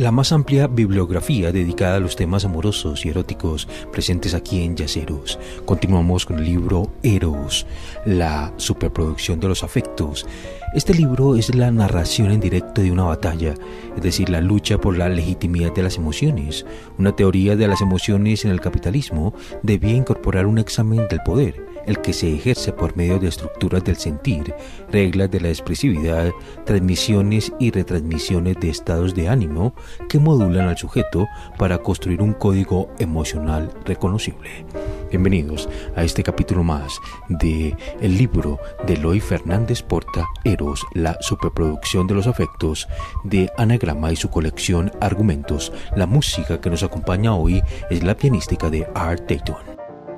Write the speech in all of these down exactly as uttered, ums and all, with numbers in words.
la más amplia bibliografía dedicada a los temas amorosos y eróticos presentes aquí en Yaceros. Continuamos con el libro Eros, la superproducción de los afectos. Este libro es la narración en directo de una batalla, es decir, la lucha por la legitimidad de las emociones. Una teoría de las emociones en el capitalismo debía incorporar un examen del poder, el que se ejerce por medio de estructuras del sentir, reglas de la expresividad, transmisiones y retransmisiones de estados de ánimo que modulan al sujeto para construir un código emocional reconocible. Bienvenidos a este capítulo más de el libro de Eloy Fernández Porta, Eros, la superproducción de los afectos, de Anagrama y su colección Argumentos. La música que nos acompaña hoy es la pianística de Art Tatum.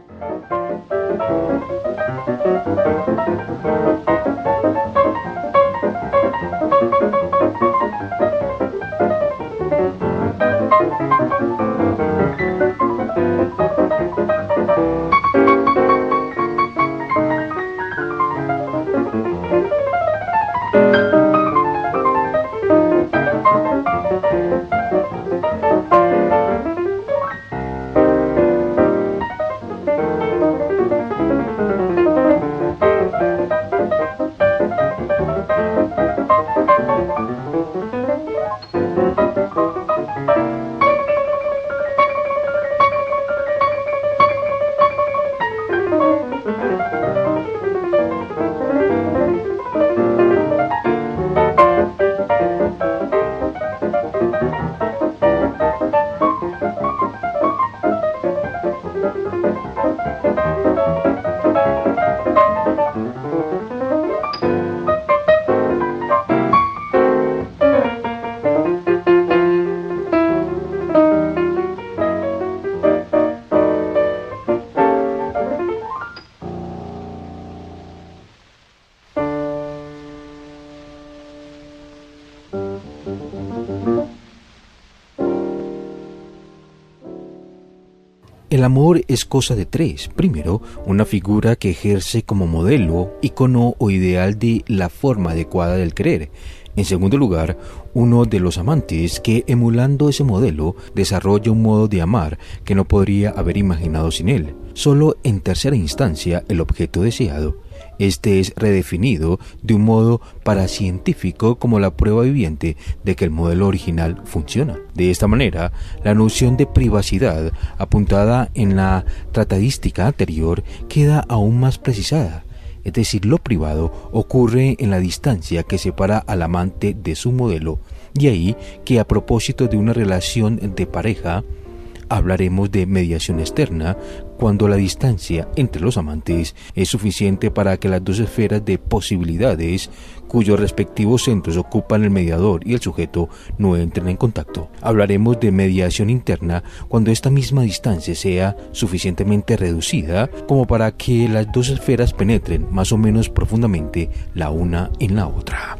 El amor es cosa de tres. Primero, una figura que ejerce como modelo, icono o ideal de la forma adecuada del querer. En segundo lugar, uno de los amantes que, emulando ese modelo, desarrolla un modo de amar que no podría haber imaginado sin él. Solo en tercera instancia, el objeto deseado. Este es redefinido de un modo paracientífico como la prueba viviente de que el modelo original funciona. De esta manera, la noción de privacidad apuntada en la tratadística anterior queda aún más precisada. Es decir, lo privado ocurre en la distancia que separa al amante de su modelo, y ahí que a propósito de una relación de pareja, hablaremos de mediación externa cuando la distancia entre los amantes es suficiente para que las dos esferas de posibilidades cuyos respectivos centros ocupan el mediador y el sujeto no entren en contacto. Hablaremos de mediación interna cuando esta misma distancia sea suficientemente reducida como para que las dos esferas penetren más o menos profundamente la una en la otra.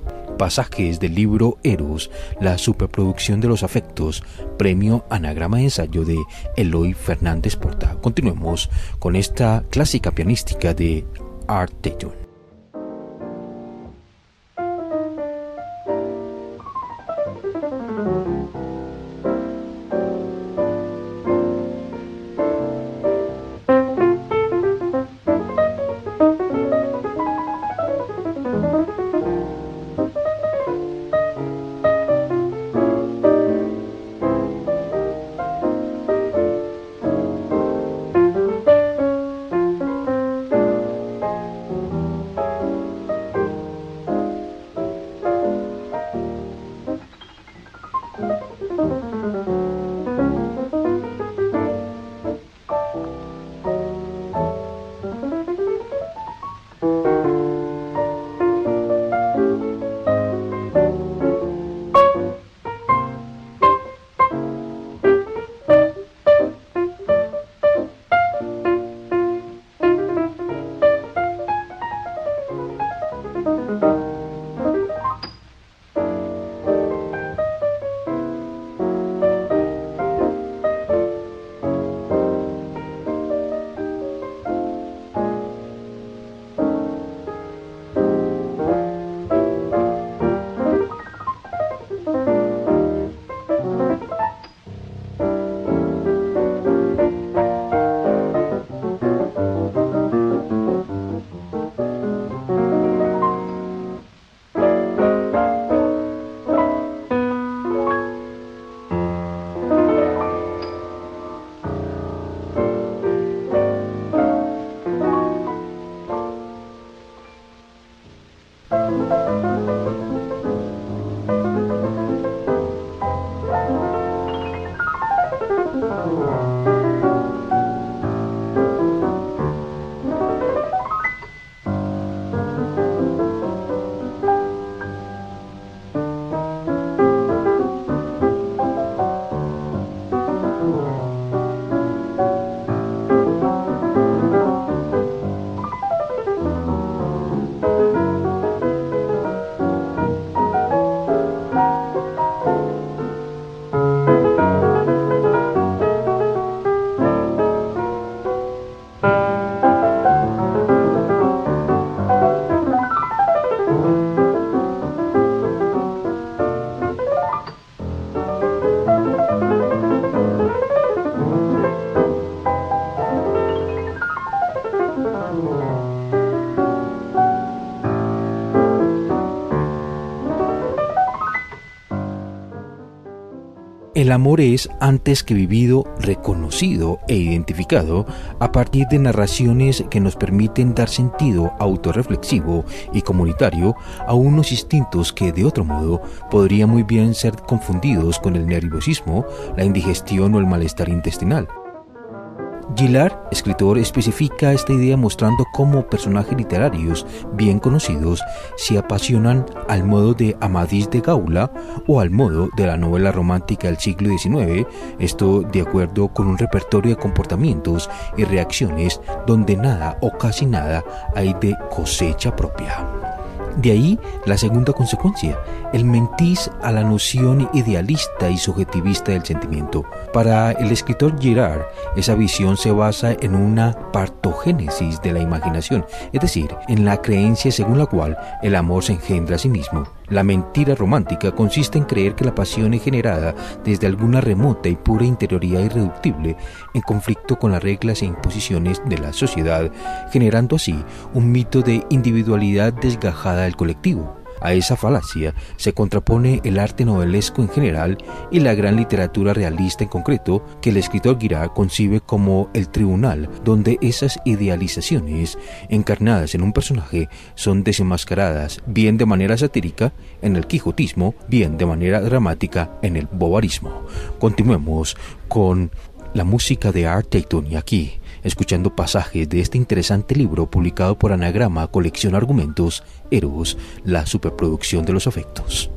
Pasajes del libro Eros, la superproducción de los afectos, premio Anagrama de ensayo de Eloy Fernández Porta. Continuemos con esta clásica pianística de Art Tatum. El amor es, antes que vivido, reconocido e identificado a partir de narraciones que nos permiten dar sentido autorreflexivo y comunitario a unos instintos que, de otro modo, podrían muy bien ser confundidos con el nerviosismo, la indigestión o el malestar intestinal. Gillard, escritor, especifica esta idea mostrando cómo personajes literarios bien conocidos se apasionan al modo de Amadís de Gaula o al modo de la novela romántica del siglo diecinueve, esto de acuerdo con un repertorio de comportamientos y reacciones donde nada o casi nada hay de cosecha propia. De ahí la segunda consecuencia, el mentir a la noción idealista y subjetivista del sentimiento. Para el escritor Girard, esa visión se basa en una partogénesis de la imaginación, es decir, en la creencia según la cual el amor se engendra a sí mismo. La mentira romántica consiste en creer que la pasión es generada desde alguna remota y pura interioridad irreductible, en conflicto con las reglas e imposiciones de la sociedad, generando así un mito de individualidad desgajada del colectivo. A esa falacia se contrapone el arte novelesco en general y la gran literatura realista en concreto, que el escritor Girard concibe como el tribunal donde esas idealizaciones encarnadas en un personaje son desenmascaradas, bien de manera satírica en el quijotismo, bien de manera dramática en el bovarismo. Continuemos con la música de Art Tatum y aquí, escuchando pasajes de este interesante libro publicado por Anagrama Colección Argumentos, Eros, la superproducción de los afectos.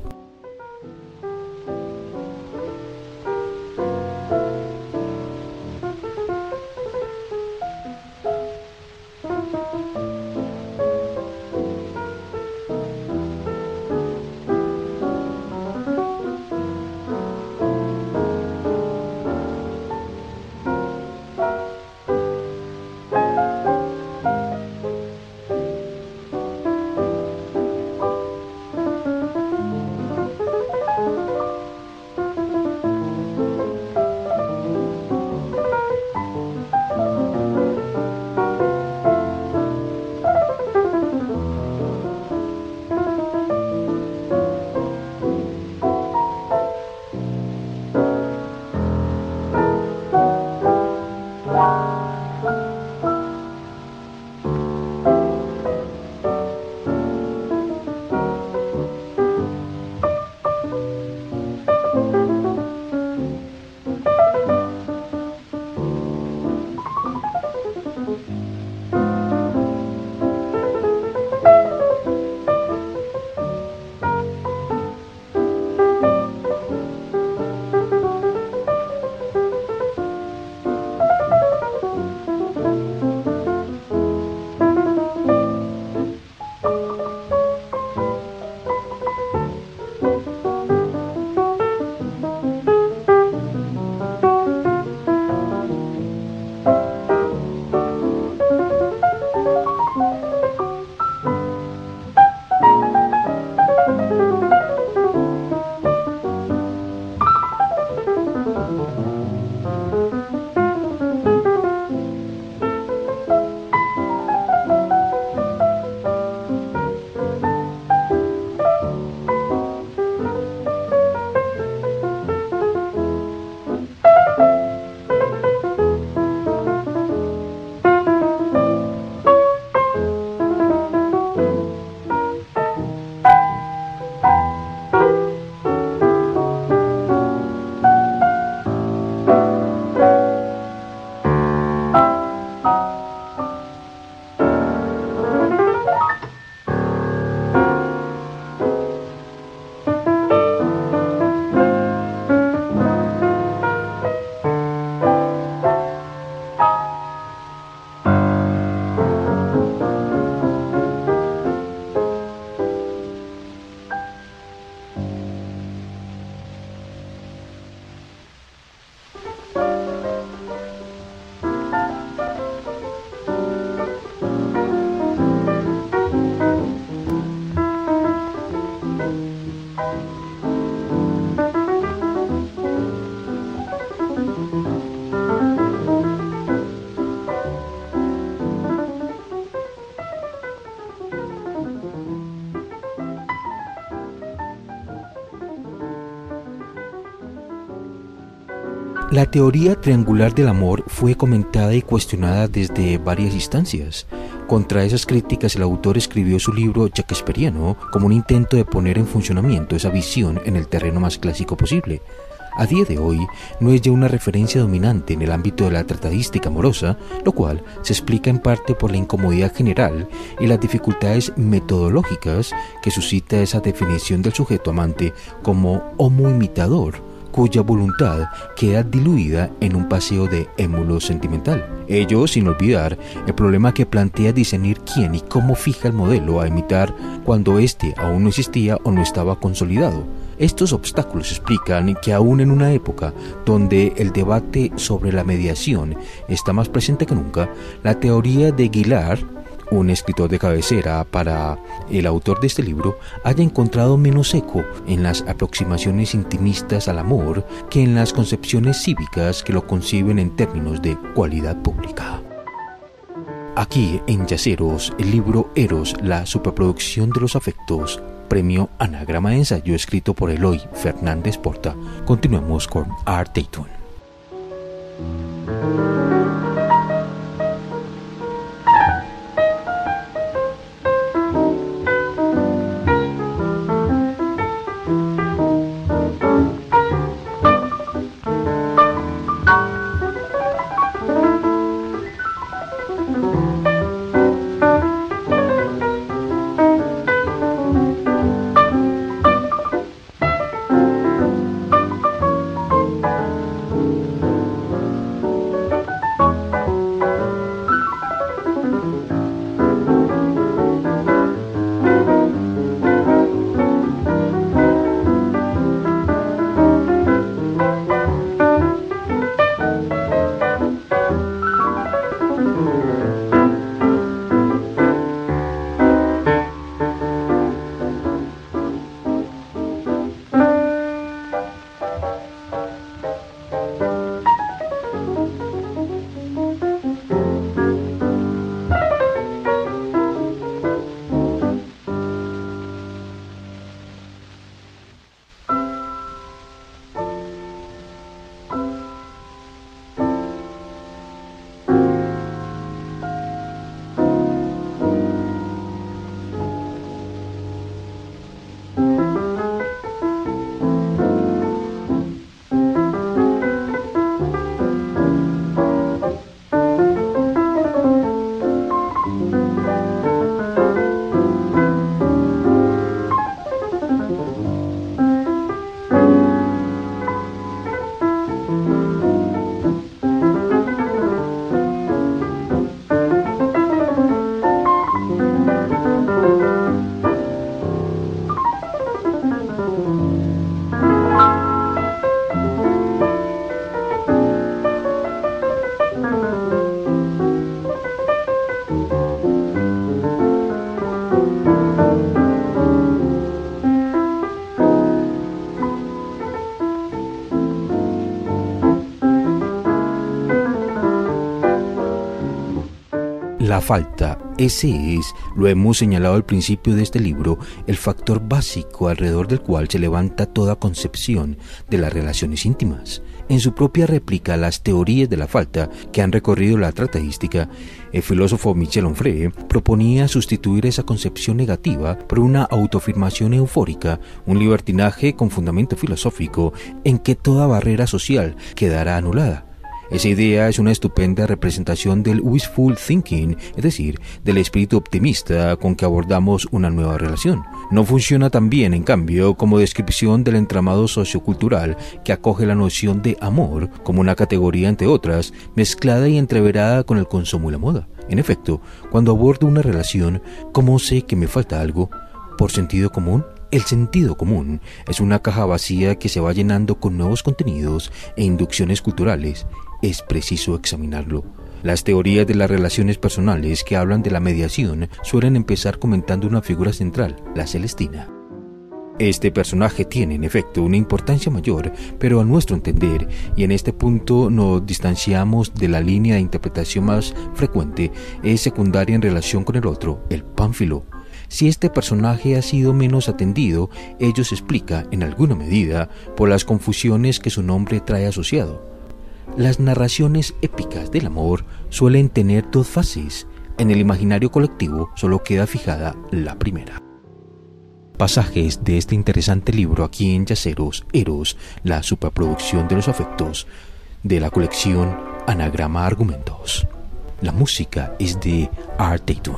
La teoría triangular del amor fue comentada y cuestionada desde varias instancias. Contra esas críticas, el autor escribió su libro Shakespeariano como un intento de poner en funcionamiento esa visión en el terreno más clásico posible. A día de hoy, no es ya una referencia dominante en el ámbito de la tratadística amorosa, lo cual se explica en parte por la incomodidad general y las dificultades metodológicas que suscita esa definición del sujeto amante como homo imitador, cuya voluntad queda diluida en un paseo de émulo sentimental. Ello sin olvidar el problema que plantea discernir quién y cómo fija el modelo a imitar cuando éste aún no existía o no estaba consolidado. Estos obstáculos explican que aún en una época donde el debate sobre la mediación está más presente que nunca, la teoría de Guillard, un escritor de cabecera para el autor de este libro, haya encontrado menos eco en las aproximaciones intimistas al amor que en las concepciones cívicas que lo conciben en términos de cualidad pública. Aquí en Yaceros, el libro Eros, la superproducción de los afectos, premio Anagrama de ensayo, escrito por Eloy Fernández Porta. Continuamos con Art Dayton. La falta, ese es, lo hemos señalado al principio de este libro, el factor básico alrededor del cual se levanta toda concepción de las relaciones íntimas. En su propia réplica a las teorías de la falta que han recorrido la tratadística, el filósofo Michel Onfray proponía sustituir esa concepción negativa por una autoafirmación eufórica, un libertinaje con fundamento filosófico en que toda barrera social quedará anulada. Esa idea es una estupenda representación del wishful thinking, es decir, del espíritu optimista con que abordamos una nueva relación. No funciona tan bien, en cambio, como descripción del entramado sociocultural que acoge la noción de amor como una categoría, entre otras, mezclada y entreverada con el consumo y la moda. En efecto, cuando abordo una relación, ¿cómo sé que me falta algo? ¿Por sentido común? El sentido común es una caja vacía que se va llenando con nuevos contenidos e inducciones culturales. Es preciso examinarlo. Las teorías de las relaciones personales que hablan de la mediación suelen empezar comentando una figura central, la Celestina. Este personaje tiene, en efecto, una importancia mayor, pero a nuestro entender, y en este punto nos distanciamos de la línea de interpretación más frecuente, es secundaria en relación con el otro, el Pánfilo. Si este personaje ha sido menos atendido, ello se explica, en alguna medida, por las confusiones que su nombre trae asociado. Las narraciones épicas del amor suelen tener dos fases. En el imaginario colectivo solo queda fijada la primera. Pasajes de este interesante libro aquí en Yaceros, Eros, la superproducción de los afectos, de la colección Anagrama Argumentos. La música es de Art Tatum.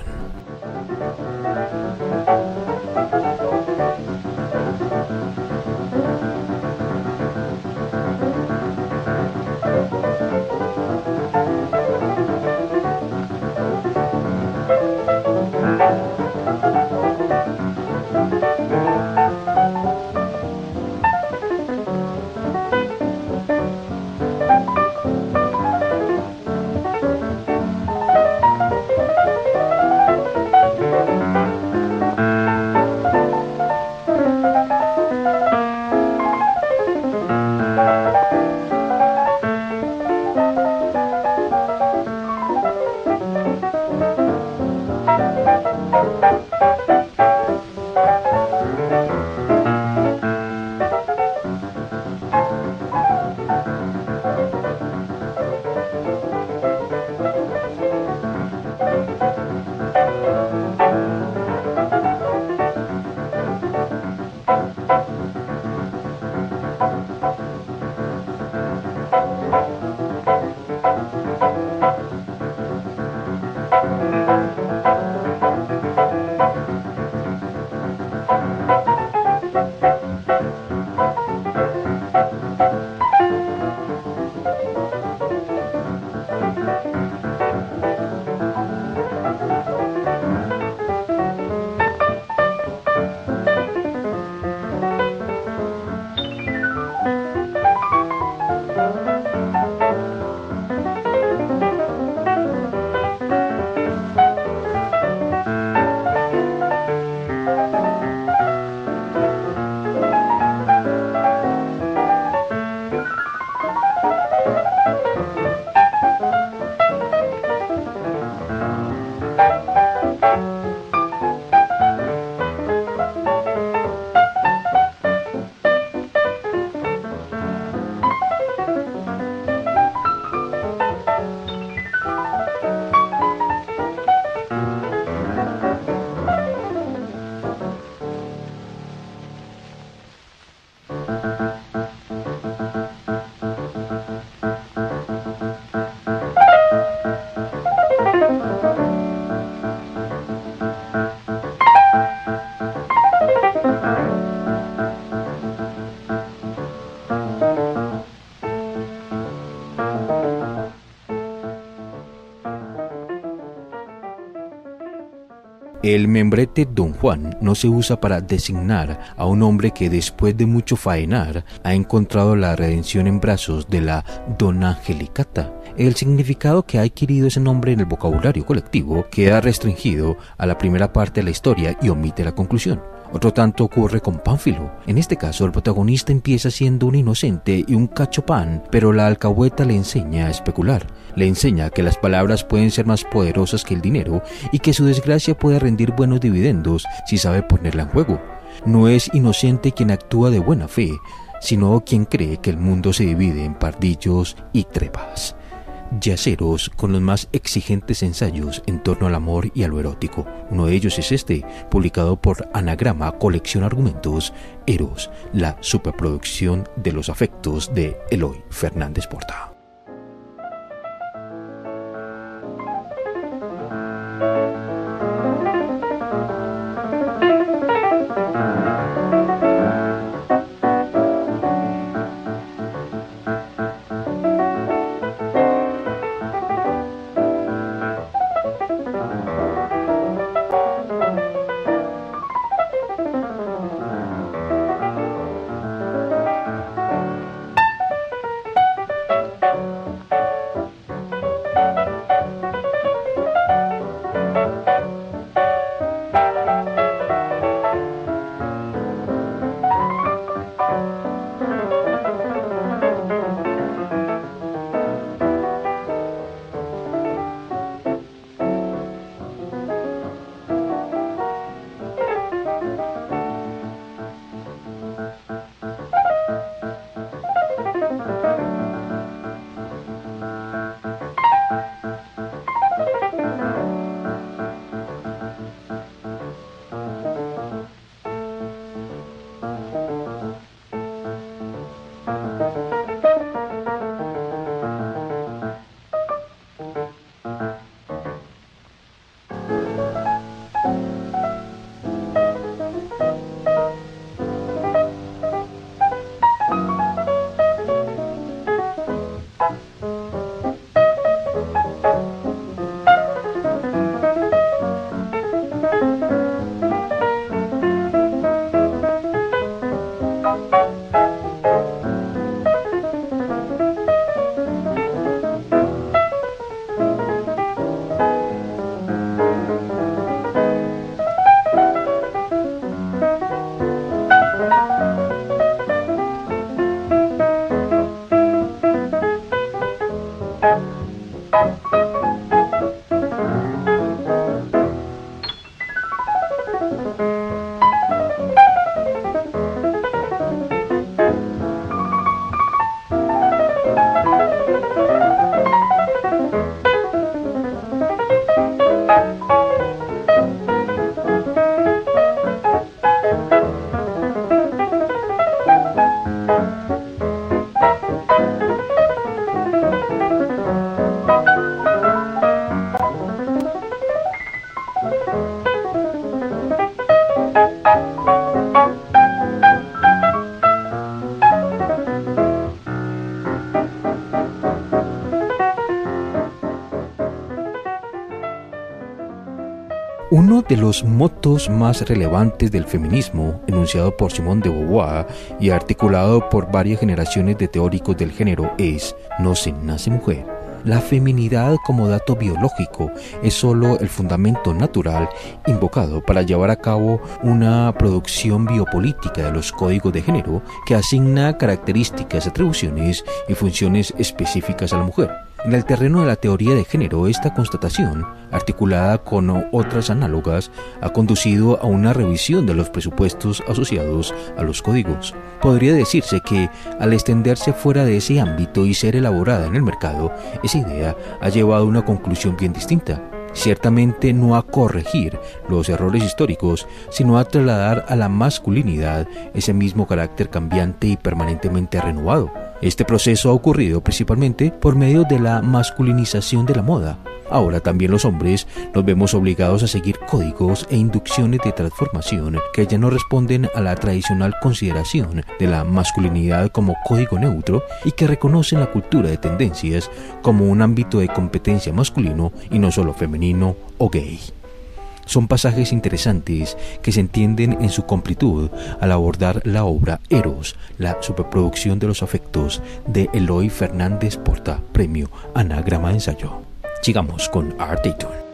El membrete Don Juan no se usa para designar a un hombre que después de mucho faenar ha encontrado la redención en brazos de la Donna Angelicata. El significado que ha adquirido ese nombre en el vocabulario colectivo queda restringido a la primera parte de la historia y omite la conclusión. Otro tanto ocurre con Pánfilo. En este caso, el protagonista empieza siendo un inocente y un cachopán, pero la alcahueta le enseña a especular. Le enseña que las palabras pueden ser más poderosas que el dinero y que su desgracia puede rendir buenos dividendos si sabe ponerla en juego. No es inocente quien actúa de buena fe, sino quien cree que el mundo se divide en pardillos y trepas. Yaceros con los más exigentes ensayos en torno al amor y a lo erótico. Uno de ellos es este, publicado por Anagrama Colección Argumentos, Eros, la superproducción de los afectos de Eloy Fernández Porta. Uno de los motos más relevantes del feminismo, enunciado por Simone de Beauvoir y articulado por varias generaciones de teóricos del género, es «No se nace mujer». La feminidad como dato biológico es solo el fundamento natural invocado para llevar a cabo una producción biopolítica de los códigos de género que asigna características, atribuciones y funciones específicas a la mujer. En el terreno de la teoría de género, esta constatación, articulada con otras análogas, ha conducido a una revisión de los presupuestos asociados a los códigos. Podría decirse que, al extenderse fuera de ese ámbito y ser elaborada en el mercado, esa idea ha llevado a una conclusión bien distinta. Ciertamente no a corregir los errores históricos, sino a trasladar a la masculinidad ese mismo carácter cambiante y permanentemente renovado. Este proceso ha ocurrido principalmente por medio de la masculinización de la moda. Ahora también los hombres nos vemos obligados a seguir códigos e inducciones de transformación que ya no responden a la tradicional consideración de la masculinidad como código neutro y que reconocen la cultura de tendencias como un ámbito de competencia masculino y no solo femenino o gay. Son pasajes interesantes que se entienden en su completud al abordar la obra Eros, la superproducción de los afectos de Eloy Fernández Porta, premio Anagrama de Ensayo. Sigamos con Art Dayton.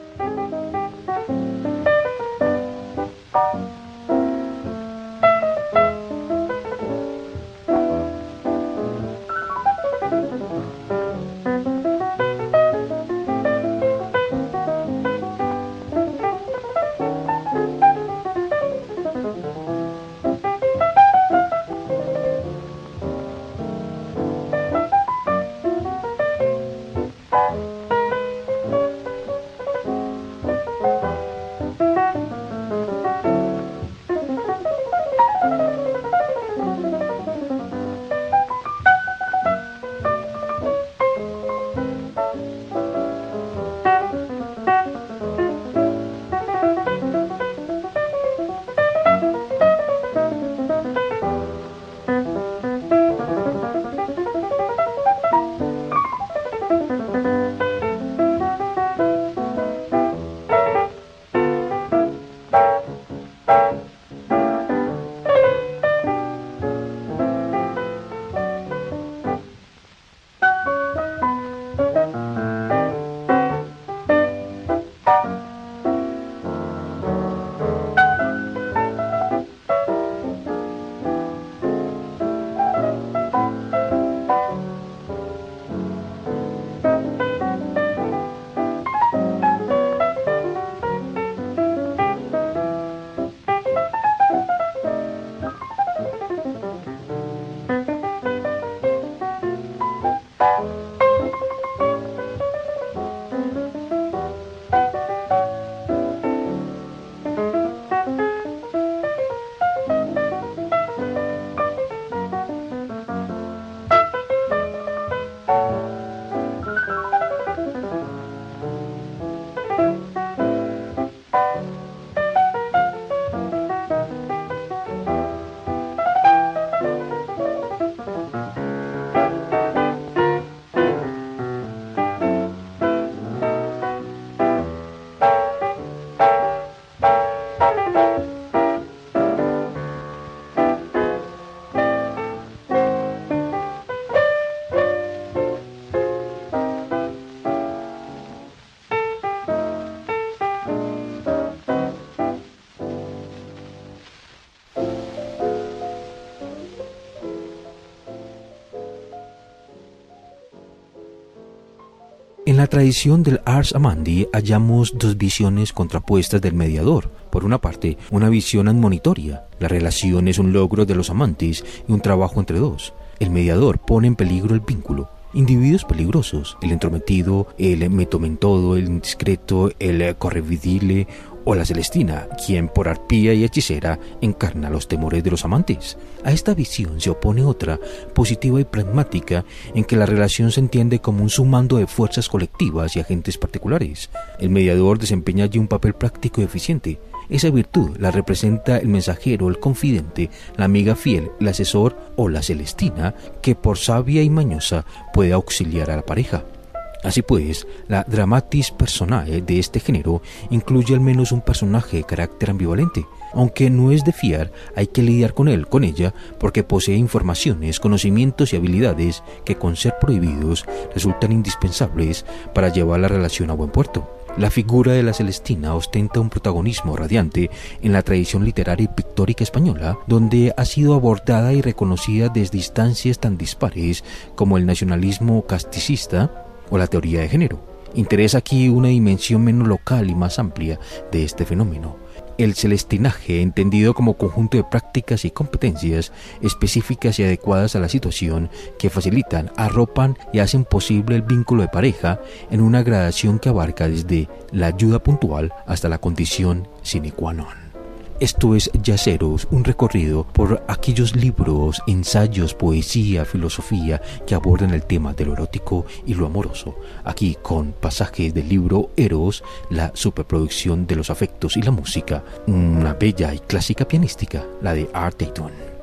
En la tradición del Ars Amandi hallamos dos visiones contrapuestas del mediador. Por una parte, una visión admonitoria. La relación es un logro de los amantes y un trabajo entre dos. El mediador pone en peligro el vínculo. Individuos peligrosos, el entrometido, el metomentodo, el indiscreto, el correvidile o la Celestina, quien por arpía y hechicera encarna los temores de los amantes. A esta visión se opone otra, positiva y pragmática, en que la relación se entiende como un sumando de fuerzas colectivas y agentes particulares. El mediador desempeña allí un papel práctico y eficiente. Esa virtud la representa el mensajero, el confidente, la amiga fiel, el asesor o la Celestina, que por sabia y mañosa puede auxiliar a la pareja. Así pues, la dramatis personae de este género incluye al menos un personaje de carácter ambivalente. Aunque no es de fiar, hay que lidiar con él, con ella, porque posee informaciones, conocimientos y habilidades que, con ser prohibidos, resultan indispensables para llevar la relación a buen puerto. La figura de la Celestina ostenta un protagonismo radiante en la tradición literaria y pictórica española, donde ha sido abordada y reconocida desde instancias tan dispares como el nacionalismo casticista o la teoría de género. Interesa aquí una dimensión menos local y más amplia de este fenómeno. El celestinaje, entendido como conjunto de prácticas y competencias específicas y adecuadas a la situación que facilitan, arropan y hacen posible el vínculo de pareja en una gradación que abarca desde la ayuda puntual hasta la condición sine qua non. Esto es Yaceros, un recorrido por aquellos libros, ensayos, poesía, filosofía que abordan el tema de lo erótico y lo amoroso. Aquí con pasajes del libro Eros, la superproducción de los afectos y la música, una bella y clásica pianística, la de Art Tatum.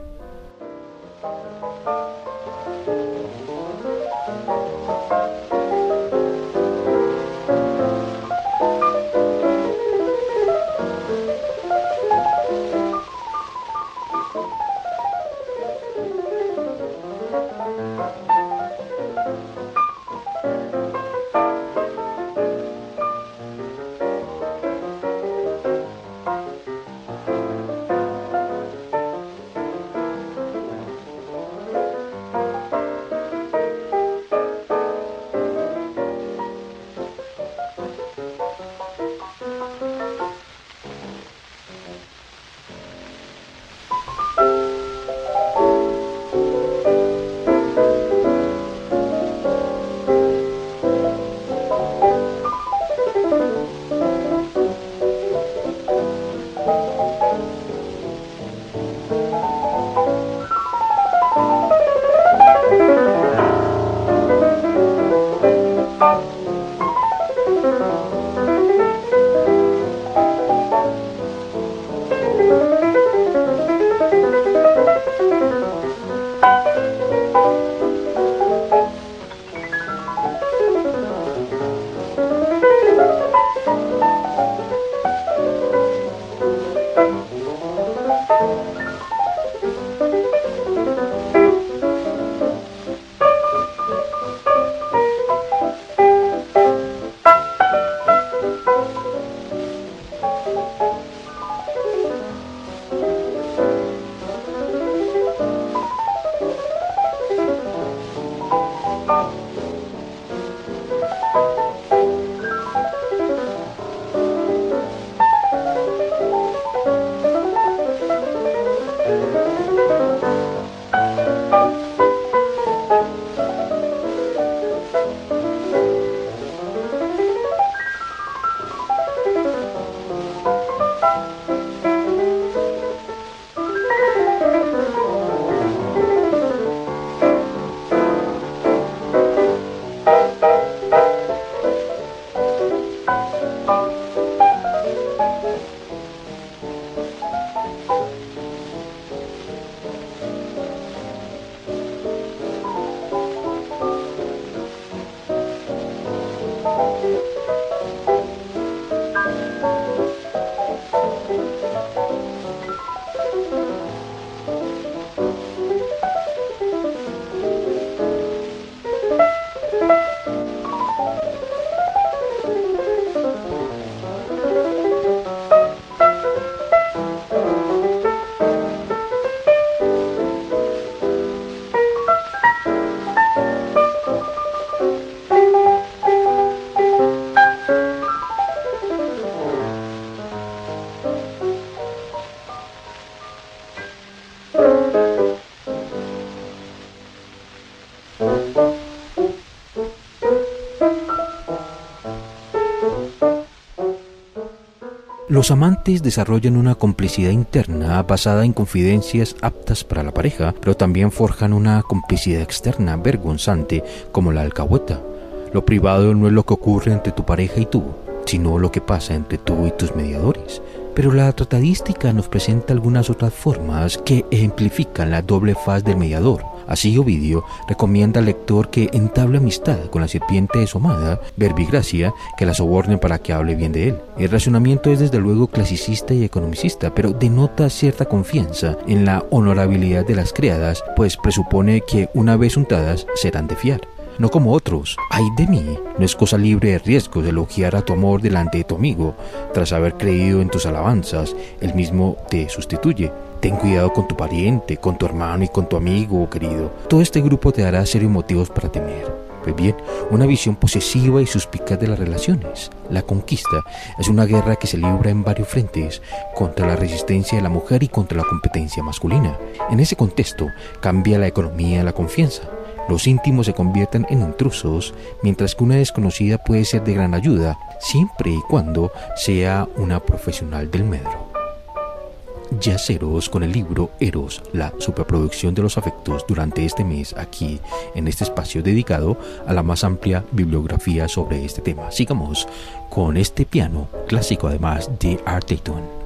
Los amantes desarrollan una complicidad interna basada en confidencias aptas para la pareja, pero también forjan una complicidad externa vergonzante como la alcahueta. Lo privado no es lo que ocurre entre tu pareja y tú, sino lo que pasa entre tú y tus mediadores. Pero la tratadística nos presenta algunas otras formas que ejemplifican la doble faz del mediador. Así Ovidio recomienda al lector que entable amistad con la serpiente de su amada, Verbigracia, que la soborne para que hable bien de él. El razonamiento es desde luego clasicista y economicista, pero denota cierta confianza en la honorabilidad de las criadas, pues presupone que una vez untadas serán de fiar. No como otros. Ay de mí, no es cosa libre de riesgo de elogiar a tu amor delante de tu amigo. Tras haber creído en tus alabanzas, él mismo te sustituye. Ten cuidado con tu pariente, con tu hermano y con tu amigo querido. Todo este grupo te dará serios motivos para temer. Pues bien, una visión posesiva y suspicaz de las relaciones. La conquista es una guerra que se libra en varios frentes, contra la resistencia de la mujer y contra la competencia masculina. En ese contexto, cambia la economía de la confianza. Los íntimos se convierten en intrusos, mientras que una desconocida puede ser de gran ayuda, siempre y cuando sea una profesional del medro. Yaceros con el libro Eros, la superproducción de los afectos durante este mes aquí en este espacio dedicado a la más amplia bibliografía sobre este tema. Sigamos con este piano clásico además de Art Tatum.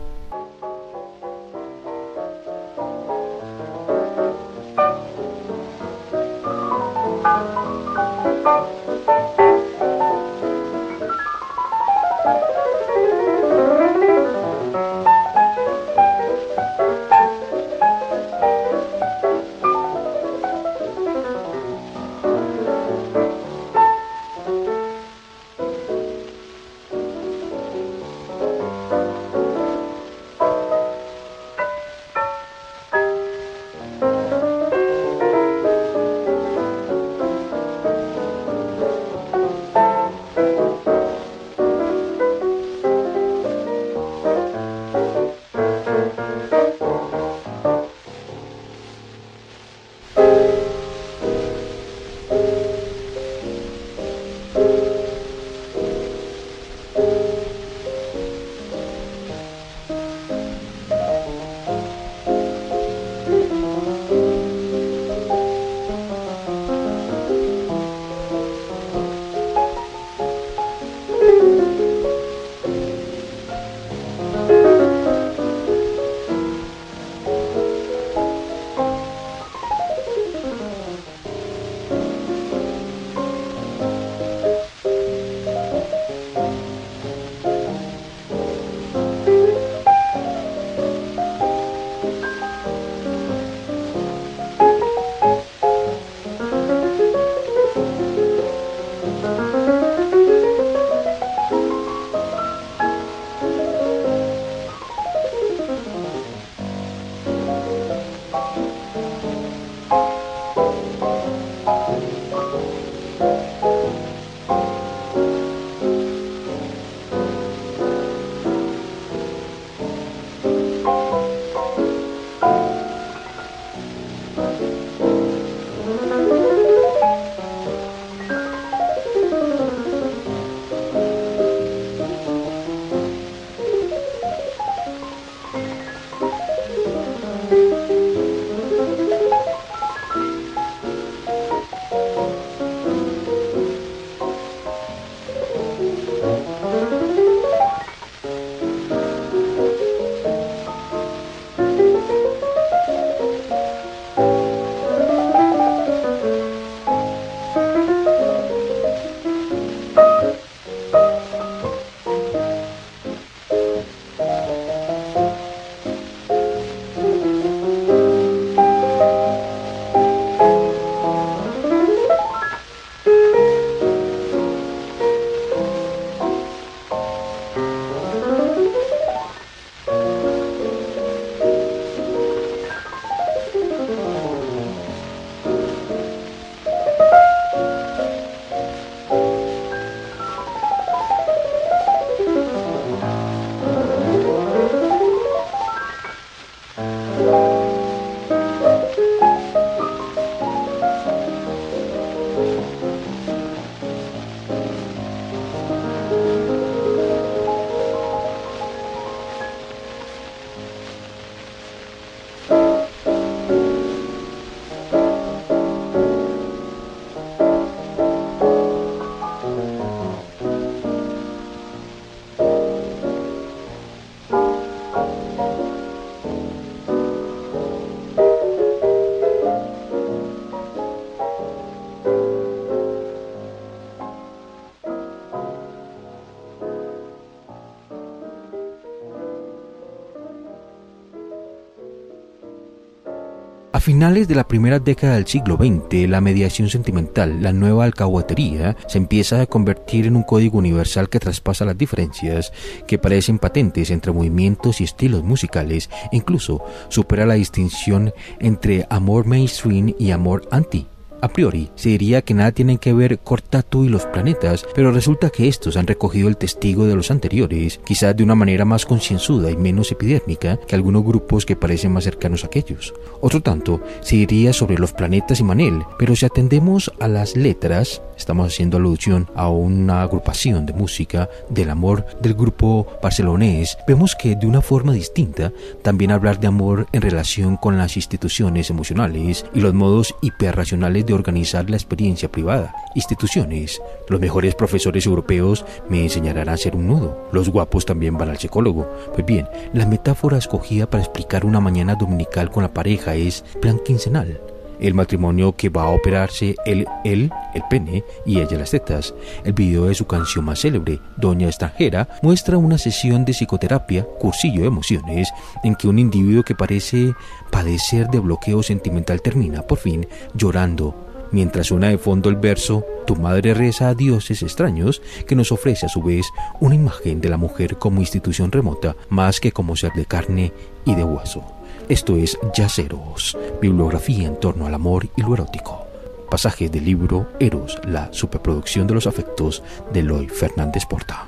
finales de la primera década del siglo veinte, la mediación sentimental, la nueva alcahuetería, se empieza a convertir en un código universal que traspasa las diferencias que parecen patentes entre movimientos y estilos musicales e incluso supera la distinción entre amor mainstream y amor anti. A priori, se diría que nada tienen que ver Cortatu y los planetas, pero resulta que estos han recogido el testigo de los anteriores, quizás de una manera más concienzuda y menos epidérmica que algunos grupos que parecen más cercanos a aquellos. Otro tanto se diría sobre los planetas y Manel, pero si atendemos a las letras, estamos haciendo alusión a una agrupación de música del amor del grupo barcelonés, vemos que de una forma distinta también hablar de amor en relación con las instituciones emocionales y los modos hiperracionales de organizar la experiencia privada. Instituciones. Los mejores profesores europeos me enseñarán a hacer un nudo. Los guapos también van al psicólogo. Pues bien, la metáfora escogida para explicar una mañana dominical con la pareja es plan quincenal. El matrimonio que va a operarse, él, él, el pene y ella las tetas. El video de su canción más célebre, Doña Extranjera, muestra una sesión de psicoterapia, cursillo de emociones, en que un individuo que parece padecer de bloqueo sentimental termina, por fin, llorando, mientras suena de fondo el verso Tu madre reza a dioses extraños, que nos ofrece a su vez una imagen de la mujer como institución remota, más que como ser de carne y de hueso. Esto es Yaceros, bibliografía en torno al amor y lo erótico. Pasajes del libro Eros, la superproducción de los afectos, de Eloy Fernández Porta.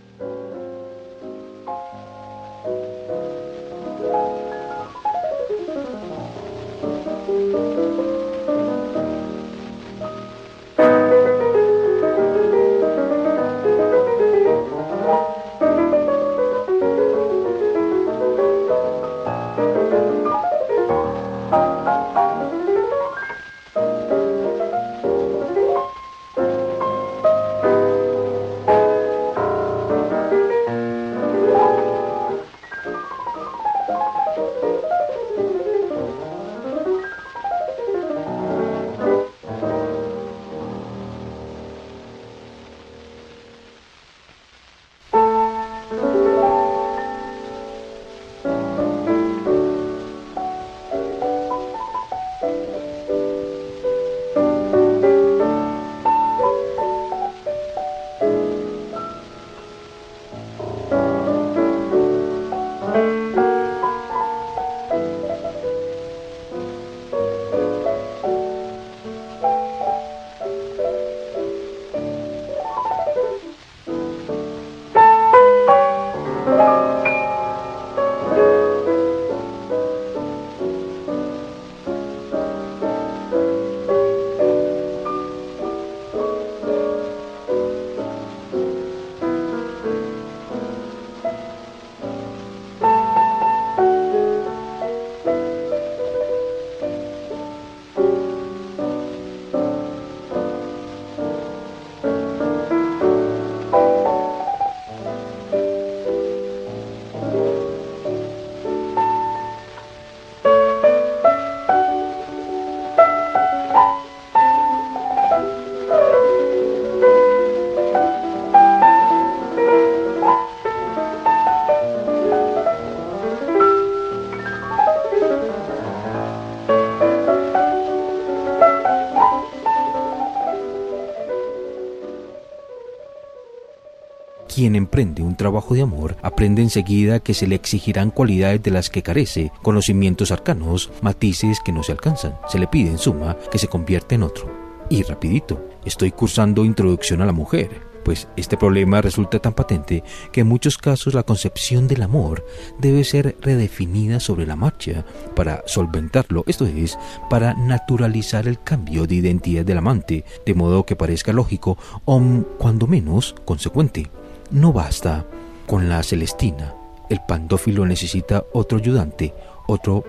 Quien emprende un trabajo de amor aprende enseguida que se le exigirán cualidades de las que carece, conocimientos arcanos, matices que no se alcanzan. Se le pide, en suma, que se convierta en otro. Y rapidito, estoy cursando Introducción a la Mujer, pues este problema resulta tan patente que en muchos casos la concepción del amor debe ser redefinida sobre la marcha para solventarlo, esto es, para naturalizar el cambio de identidad del amante, de modo que parezca lógico o, cuando menos, consecuente. No basta con la Celestina, el pandófilo necesita otro ayudante, otro,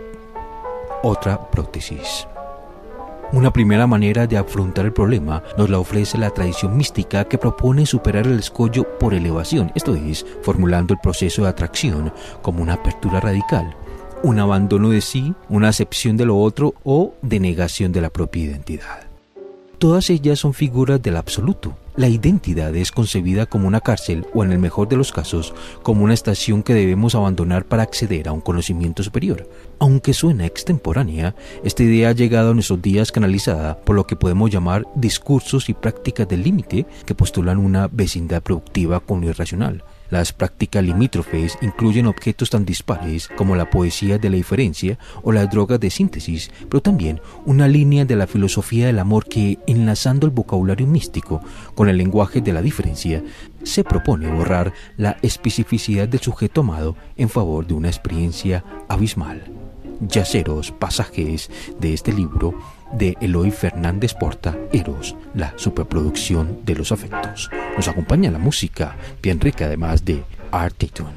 otra prótesis. Una primera manera de afrontar el problema nos la ofrece la tradición mística, que propone superar el escollo por elevación, esto es, formulando el proceso de atracción como una apertura radical, un abandono de sí, una acepción de lo otro o de negación de la propia identidad. Todas ellas son figuras del absoluto, La identidad es concebida como una cárcel o, en el mejor de los casos, como una estación que debemos abandonar para acceder a un conocimiento superior. Aunque suena extemporánea, esta idea ha llegado a nuestros días canalizada por lo que podemos llamar discursos y prácticas del límite que postulan una vecindad productiva con lo irracional. Las prácticas limítrofes incluyen objetos tan dispares como la poesía de la diferencia o las drogas de síntesis, pero también una línea de la filosofía del amor que, enlazando el vocabulario místico con el lenguaje de la diferencia, se propone borrar la especificidad del sujeto amado en favor de una experiencia abismal. Yaceros pasajes de este libro de Eloy Fernández Porta, Eros, la superproducción de los afectos. Nos acompaña la música, bien rica además de Art Tatum.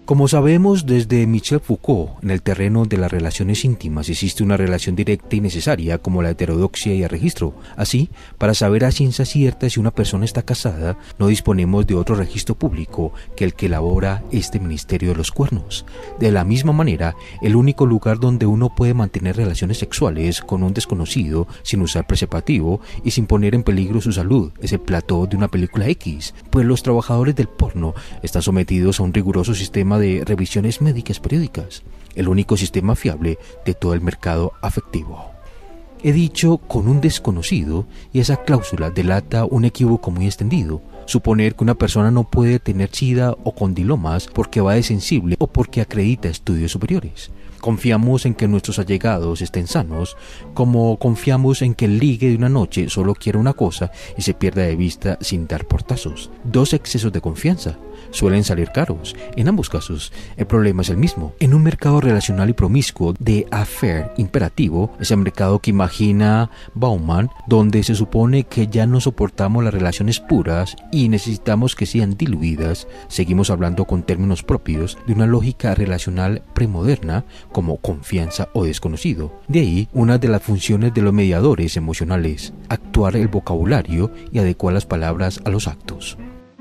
Como sabemos desde Michel Foucault, en el terreno de las relaciones íntimas existe una relación directa y necesaria como la heterodoxia y el registro. Así, para saber a ciencia cierta si una persona está casada, no disponemos de otro registro público que el que elabora este Ministerio de los Cuernos. De la misma manera, el único lugar donde uno puede mantener relaciones sexuales con un desconocido sin usar preservativo y sin poner en peligro su salud es el plató de una película X, pues los trabajadores del porno están sometidos a un riguroso sistema de revisiones médicas periódicas, el único sistema fiable de todo el mercado afectivo. He dicho con un desconocido y esa cláusula delata un equívoco muy extendido. Suponer que una persona no puede tener sida o condilomas porque va de sensible o porque acredita estudios superiores. Confiamos en que nuestros allegados estén sanos, como confiamos en que el ligue de una noche solo quiera una cosa y se pierda de vista sin dar portazos. Dos excesos de confianza suelen salir caros. En ambos casos, el problema es el mismo. En un mercado relacional y promiscuo de affair imperativo, ese mercado que imagina Bauman, donde se supone que ya no soportamos las relaciones puras y necesitamos que sean diluidas, seguimos hablando con términos propios de una lógica relacional premoderna como confianza o desconocido. De ahí, una de las funciones de los mediadores emocionales, actuar el vocabulario y adecuar las palabras a los actos.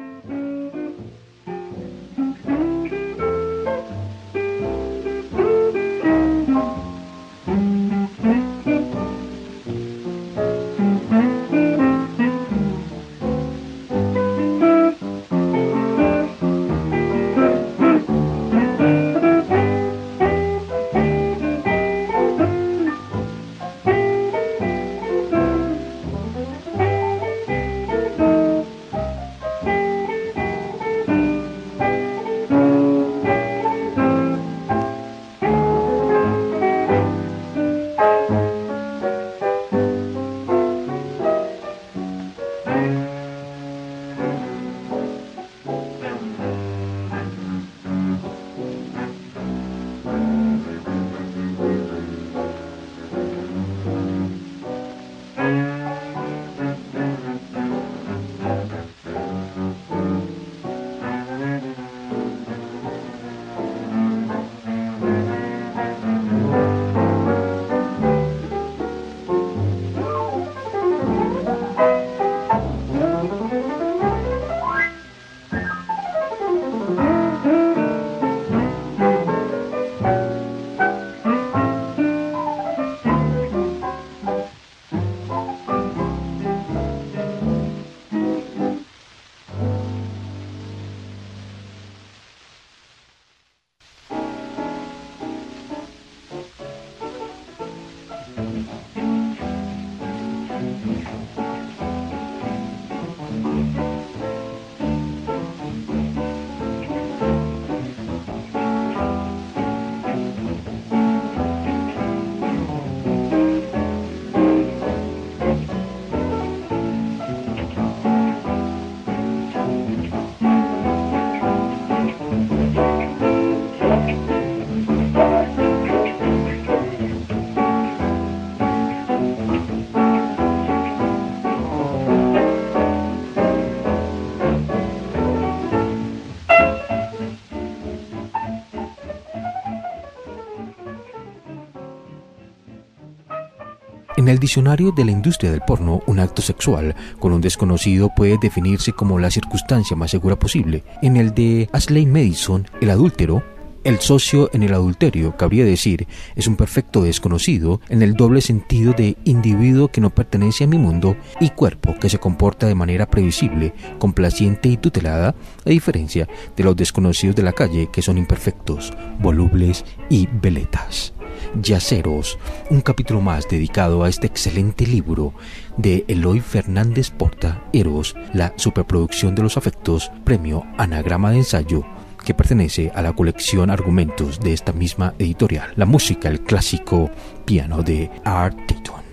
En el diccionario de la industria del porno, un acto sexual con un desconocido puede definirse como la circunstancia más segura posible. En el de Ashley Madison, el adúltero, el socio en el adulterio, cabría decir, es un perfecto desconocido en el doble sentido de individuo que no pertenece a mi mundo y cuerpo que se comporta de manera previsible, complaciente y tutelada, a diferencia de los desconocidos de la calle que son imperfectos, volubles y veletas. Yaceros, un capítulo más dedicado a este excelente libro de Eloy Fernández Porta, Eros, la superproducción de los afectos, premio Anagrama de Ensayo, que pertenece a la colección Argumentos de esta misma editorial. La música, el clásico piano de Art Tatum.